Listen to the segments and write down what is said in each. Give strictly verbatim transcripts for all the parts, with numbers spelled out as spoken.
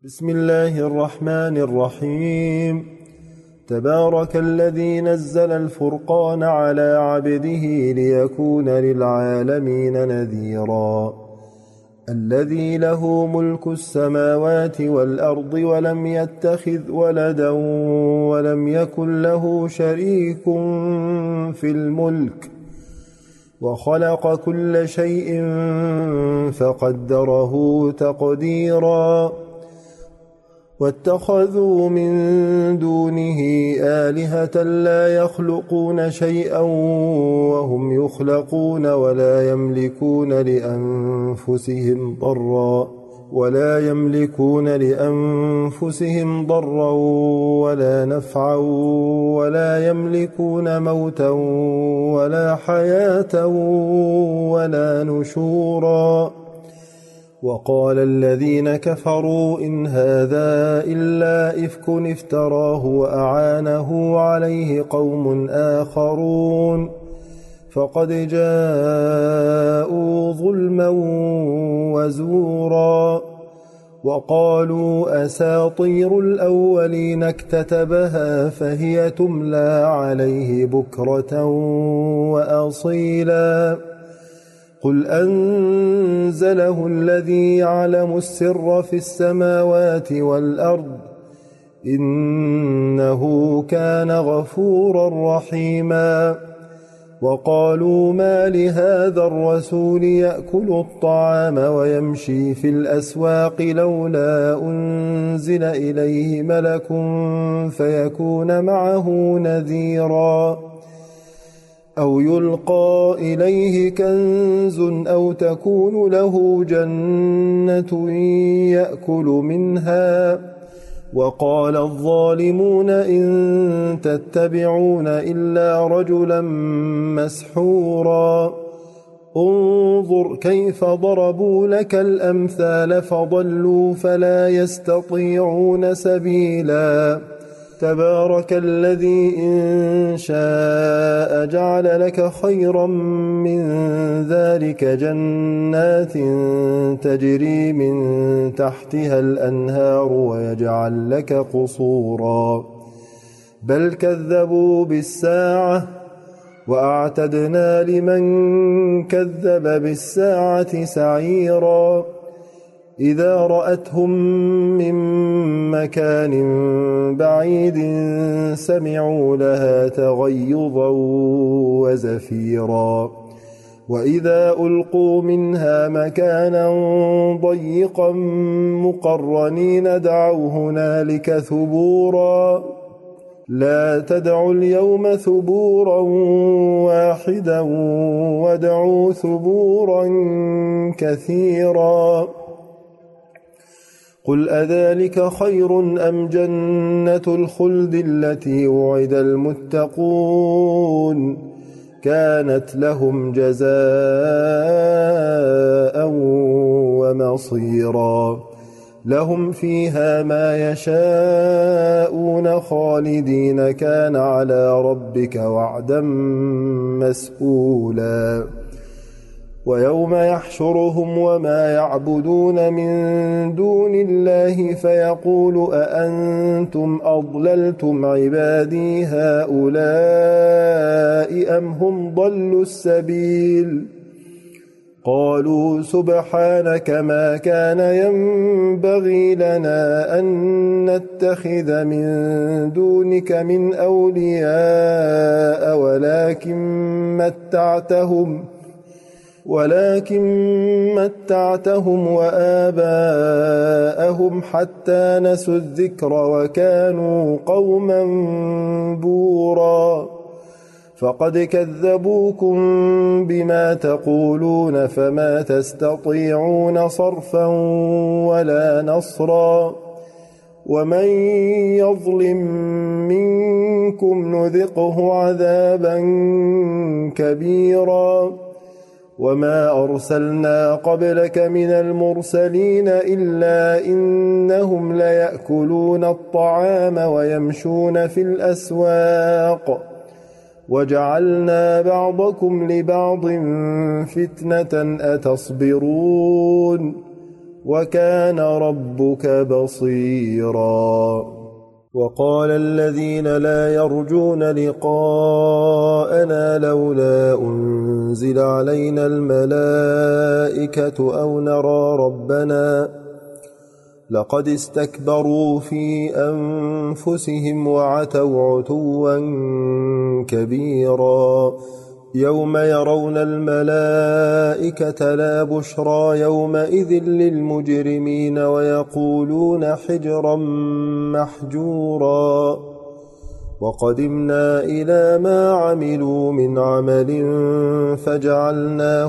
بسم الله الرحمن الرحيم. تبارك الذي نزل الفرقان على عبده ليكون للعالمين نذيرا. الذي له ملك السماوات والأرض ولم يتخذ ولدا ولم يكن له شريك في الملك وخلق كل شيء فقدره تقديرا. واتخذوا من دونه آلهة لا يخلقون شيئا وهم يخلقون ولا يملكون لأنفسهم ضرا ولا يملكون لأنفسهم ضرا ولا نفعا ولا يملكون موتا ولا حياة ولا نشورا. وقال الذين كفروا إن هذا إلا إفك افتراه وأعانه عليه قوم آخرون فقد جاءوا ظلما وزورا. وقالوا أساطير الأولين اكتتبها فهي تملى عليه بكرة وأصيلا. قل أنزله الذي يعلم السر في السماوات والأرض إنه كان غفورا رحيما. وقالوا ما لهذا الرسول يأكل الطعام ويمشي في الأسواق لولا أنزل إليه ملك فيكون معه نذيرا أو يلقى إليه كنز أو تكون له جنة يأكل منها. وقال الظالمون إن تتبعون إلا رجلا مسحورا. انظر كيف ضربوا لك الأمثال فضلوا فلا يستطيعون سبيلا. تبارك الذي إن شاء جعل لك خيرا من ذلك جنات تجري من تحتها الأنهار ويجعل لك قصورا بل كذبوا بالساعة وأعتدنا لمن كذب بالساعة سعيرا. إذا رأتهم من مكان بعيد سمعوا لها تغيظا وزفيرا. وإذا ألقوا منها مكانا ضيقا مقرنين دعوا هنالك ثبورا. لا تدعوا اليوم ثبورا واحدا وادعوا ثبورا كثيرا. قل أذلك خير أم جنة الخلد التي وعد المتقون كانت لهم جزاء ومصيرا. لهم فيها ما يشاءون خالدين كان على ربك وعدا مسئولا. ويوم يحشرهم وما يعبدون من دون الله فيقول أأنتم أضللتم عبادي هؤلاء أم هم ضلوا السبيل. قالوا سبحانك ما كان ينبغي لنا أن نتخذ من دونك من أولياء ولكن متعتهم ولكن متعتهم وآباءهم حتى نسوا الذكر وكانوا قوما بورا. فقد كذبوكم بما تقولون فما تستطيعون صرفا ولا نصرا. ومن يظلم منكم نذقه عذابا كبيرا. وما أرسلنا قبلك من المرسلين إلا إنهم ليأكلون الطعام ويمشون في الأسواق وجعلنا بعضكم لبعض فتنة أتصبرون وكان ربك بصيرا وقال الذين لا يرجون لقاءنا لولا أنزل علينا الملائكة أو نرى ربنا لقد استكبروا في أنفسهم وعتوا عتوا كبيرا يوم يرون الملائكة لا بشرى يومئذ للمجرمين ويقولون حجرا محجورا وقدمنا إلى ما عملوا من عمل فجعلناه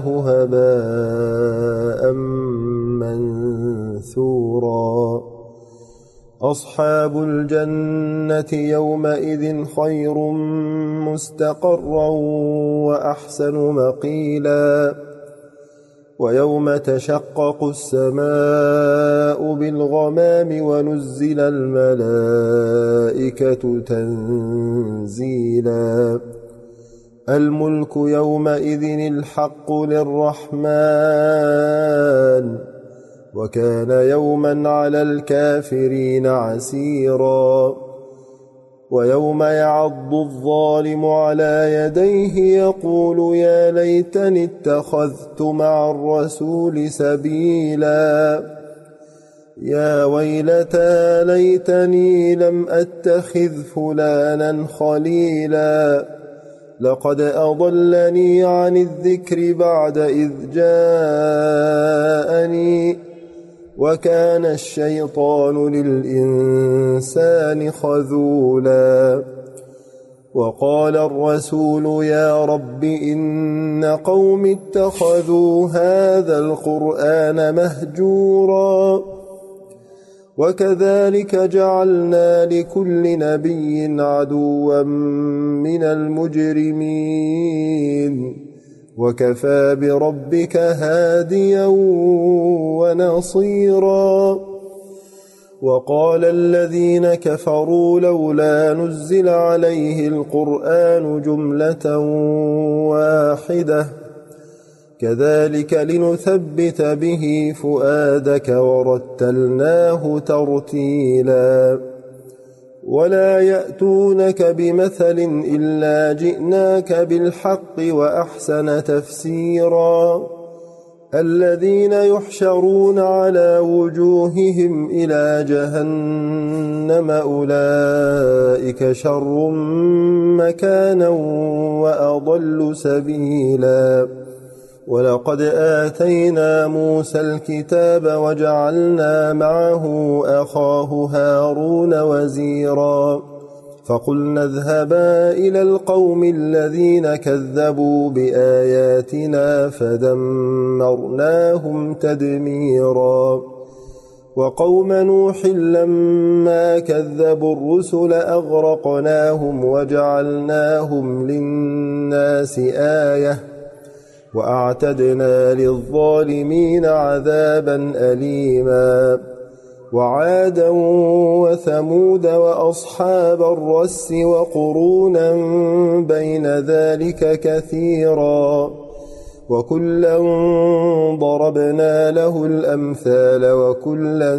هباء منثورا أصحاب الجنة يومئذ خير مستقرا وأحسن مقيلا ويوم تشقق السماء بالغمام ونزل الملائكة تنزيلا الملك يومئذ الحق للرحمن وكان يوما على الكافرين عسيرا ويوم يعض الظالم على يديه يقول يا ليتني اتخذت مع الرسول سبيلا يا ويلتى ليتني لم أتخذ فلانا خليلا لقد أضلني عن الذكر بعد إذ جاءني وكان الشيطان للإنسان خذولا وقال الرسول يا رب إن قوم اتخذوا هذا القرآن مهجورا وكذلك جعلنا لكل نبي عدوا من المجرمين وكفى بربك هاديا ونصيرا وقال الذين كفروا لولا نزل عليه القرآن جملة واحدة كذلك لنثبت به فؤادك ورتلناه ترتيلا ولا يأتونك بمثل إلا جئناك بالحق وأحسن تفسيرا الذين يحشرون على وجوههم إلى جهنم أولئك شر مكانا وأضل سبيلا ولقد آتينا موسى الكتاب وجعلنا معه أخاه هارون وزيرا فقلنا اذهبا إلى القوم الذين كذبوا بآياتنا فدمرناهم تدميرا وقوم نوح لما كذبوا الرسل أغرقناهم وجعلناهم للناس آية وأعتدنا للظالمين عذابا أليما وعادا وثمود وأصحاب الرس وقرونا بين ذلك كثيرا وكلا ضربنا له الأمثال وكلا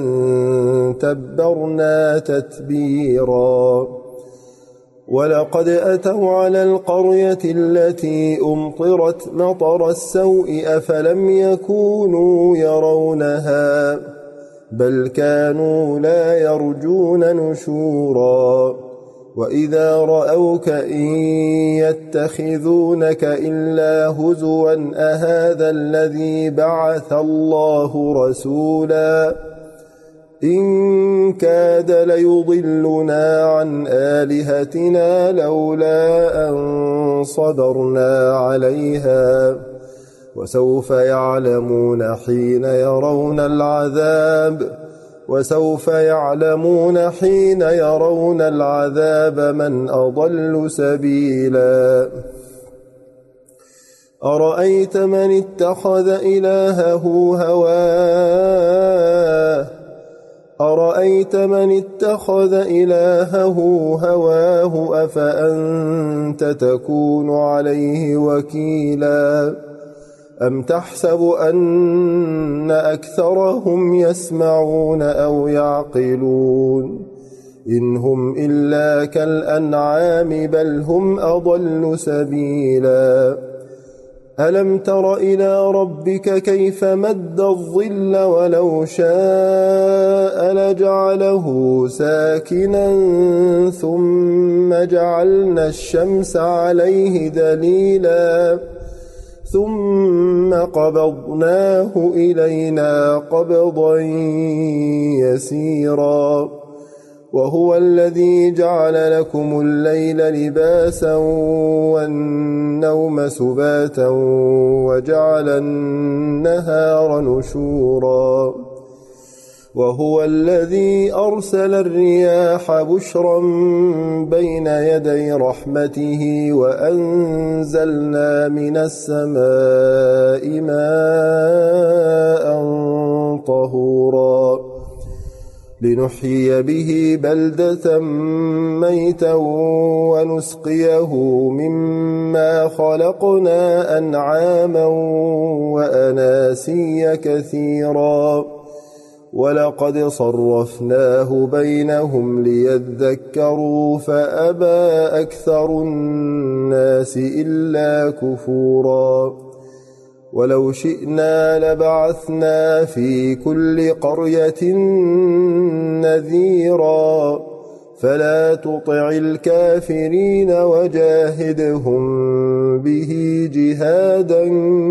تبرنا تتبيرا ولقد أتوا على القرية التي أمطرت مطر السوء أفلم يكونوا يرونها بل كانوا لا يرجون نشورا وإذا رأوك إن يتخذونك إلا هزوا أهذا الذي بعث الله رسولا إن كاد ليضلنا عن آلهتنا لولا أن صبرنا عليها وسوف يعلمون حين يرون العذاب وسوف يعلمون حين يرون العذاب من أضل سبيلا أرأيت من اتخذ إلهه هواه أرأيت من اتخذ إلهه هواه أفأنت تكون عليه وكيلا أم تحسب أن أكثرهم يسمعون أو يعقلون إن هم إلا كالأنعام بل هم أضل سبيلا ألم تر إلى ربك كيف مد الظل ولو شاء لجعله ساكنا ثم جعلنا الشمس عليه دليلا ثم قبضناه إلينا قبضا يسيرا وهو الذي جعل لكم الليل لباسا والنوم سباتا وجعل النهار نشورا وهو الذي أرسل الرياح بشرا بين يدي رحمته وأنزلنا من السماء ماء طهورا لنحيي به بلدة ميتا ونسقيه مما خلقنا أنعاما وأناسيا كثيرا ولقد صرفناه بينهم ليذكروا فأبى أكثر الناس إلا كفورا ولو شئنا لبعثنا في كل قرية نذيرا فلا تطع الكافرين وجاهدهم به جهادا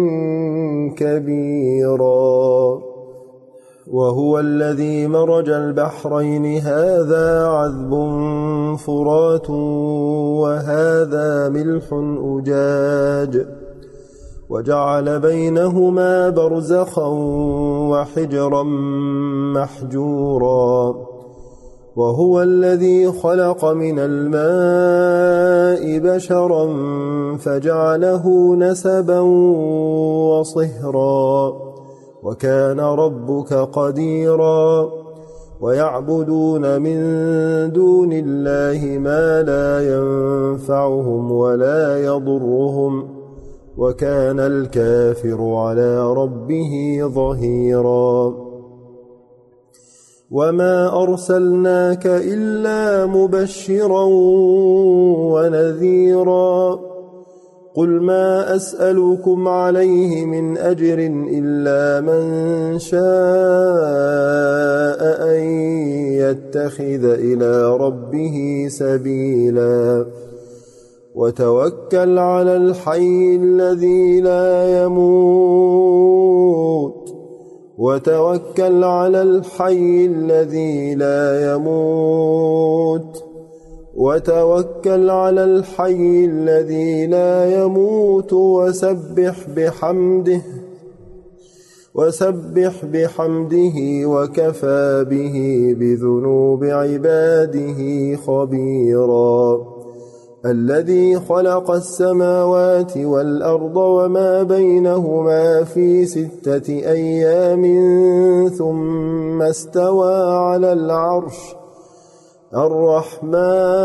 كبيرا وهو الذي مرج البحرين هذا عذب فرات وهذا ملح أجاج وجعل بينهما برزخا وحجرا محجورا وهو الذي خلق من الماء بشرا فجعله نسبا وصهرا وكان ربك قديرا ويعبدون من دون الله ما لا ينفعهم ولا يضرهم وكان الكافر على ربه ظهيرا وما أرسلناك إلا مبشرا ونذيرا قل ما أسألكم عليه من أجر إلا من شاء أن يتخذ إلى ربه سبيلا وتوكل على الحي الذي لا يموت وتوكل على الحي الذي لا يموت وتوكل على الحي الذي لا يموت وسبح بحمده وسبح بحمده وكفى به بذنوب عباده خبيرا الذي خلق السماوات والأرض وما بينهما في ستة أيام ثم استوى على العرش الرحمن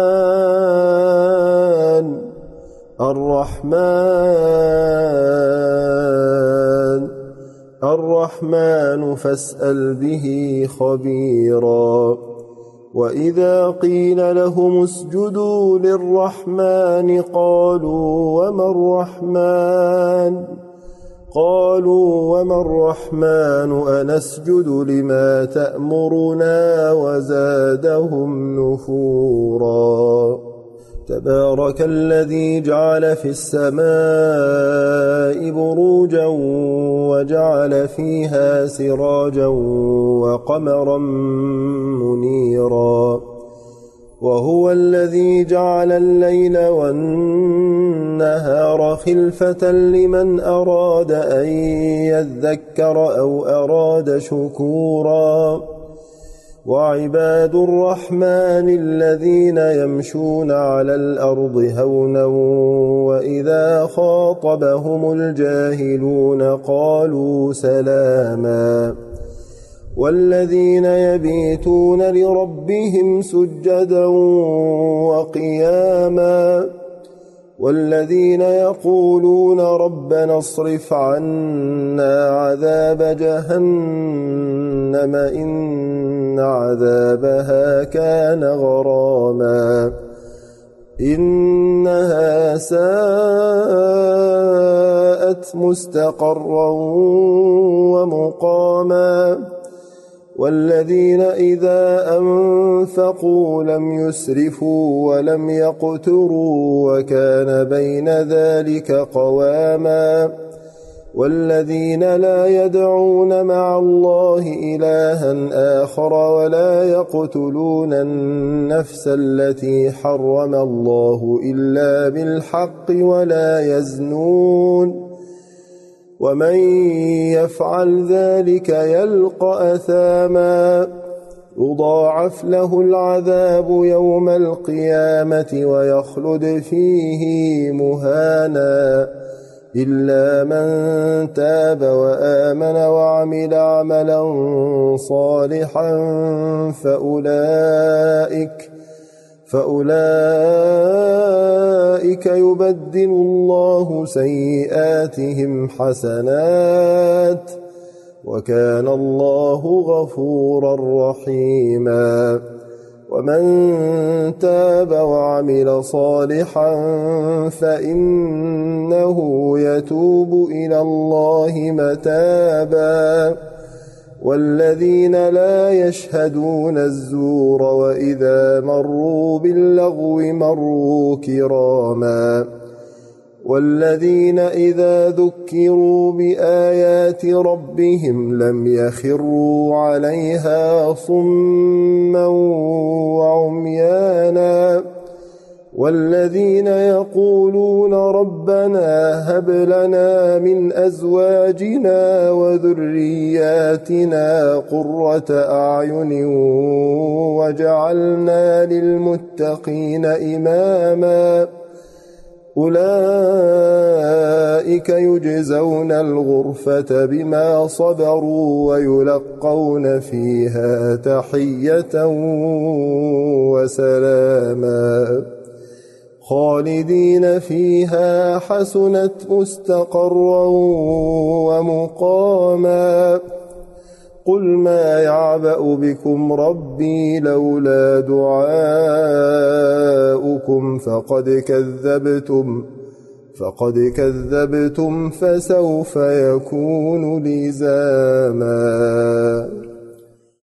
الرحمن الرحمن فاسأل به خبيرا وإذا قيل لهم اسجدوا للرحمن قالوا وما الرحمن قالوا وما الرحمن أنسجد لما تأمرنا وزادهم نفورا تبارك الذي جعل في السماء بروجا وجعل فيها سراجا وقمرا منيرا وهو الذي جعل الليل والنهار خلفة لمن أراد أن يذكر أو أراد شكورا وعباد الرحمن الذين يمشون على الأرض هونا وإذا خاطبهم الجاهلون قالوا سلاما والذين يبيتون لربهم سجدا وقياما والذين يقولون ربنا اصرف عنا عذاب جهنم إن عذابها كان غراما إنها ساءت مستقرا ومقاما والذين إذا أنفقوا لم يسرفوا ولم يقتروا وكان بين ذلك قواما والذين لا يدعون مع الله إلها آخر ولا يقتلون النفس التي حرم الله إلا بالحق ولا يزنون ومن يفعل ذلك يلقى أثاما يضاعف له العذاب يوم القيامة ويخلد فيه مهانا إلا من تاب وآمن وعمل عملا صالحا فأولئك فأولئك يبدل الله سيئاتهم حسنات وكان الله غفورا رحيما ومن تاب وعمل صالحا فإنه يتوب إلى الله متابا والذين لا يشهدون الزور وإذا مروا باللغو مروا كراما والذين إذا ذكروا بآيات ربهم لم يخروا عليها صما وعميانا والذين يقولون ربنا هب لنا من أزواجنا وذرياتنا قرة أعين وجعلنا للمتقين إماما أولئك يجزون الغرفة بما صبروا ويلقون فيها تحية وسلاما خالدين فيها حسنت مستقرا ومقاما قل ما يعبأ بكم ربي لولا دعاؤكم فقد كذبتم فقد كذبتم فسوف يكون لزاما.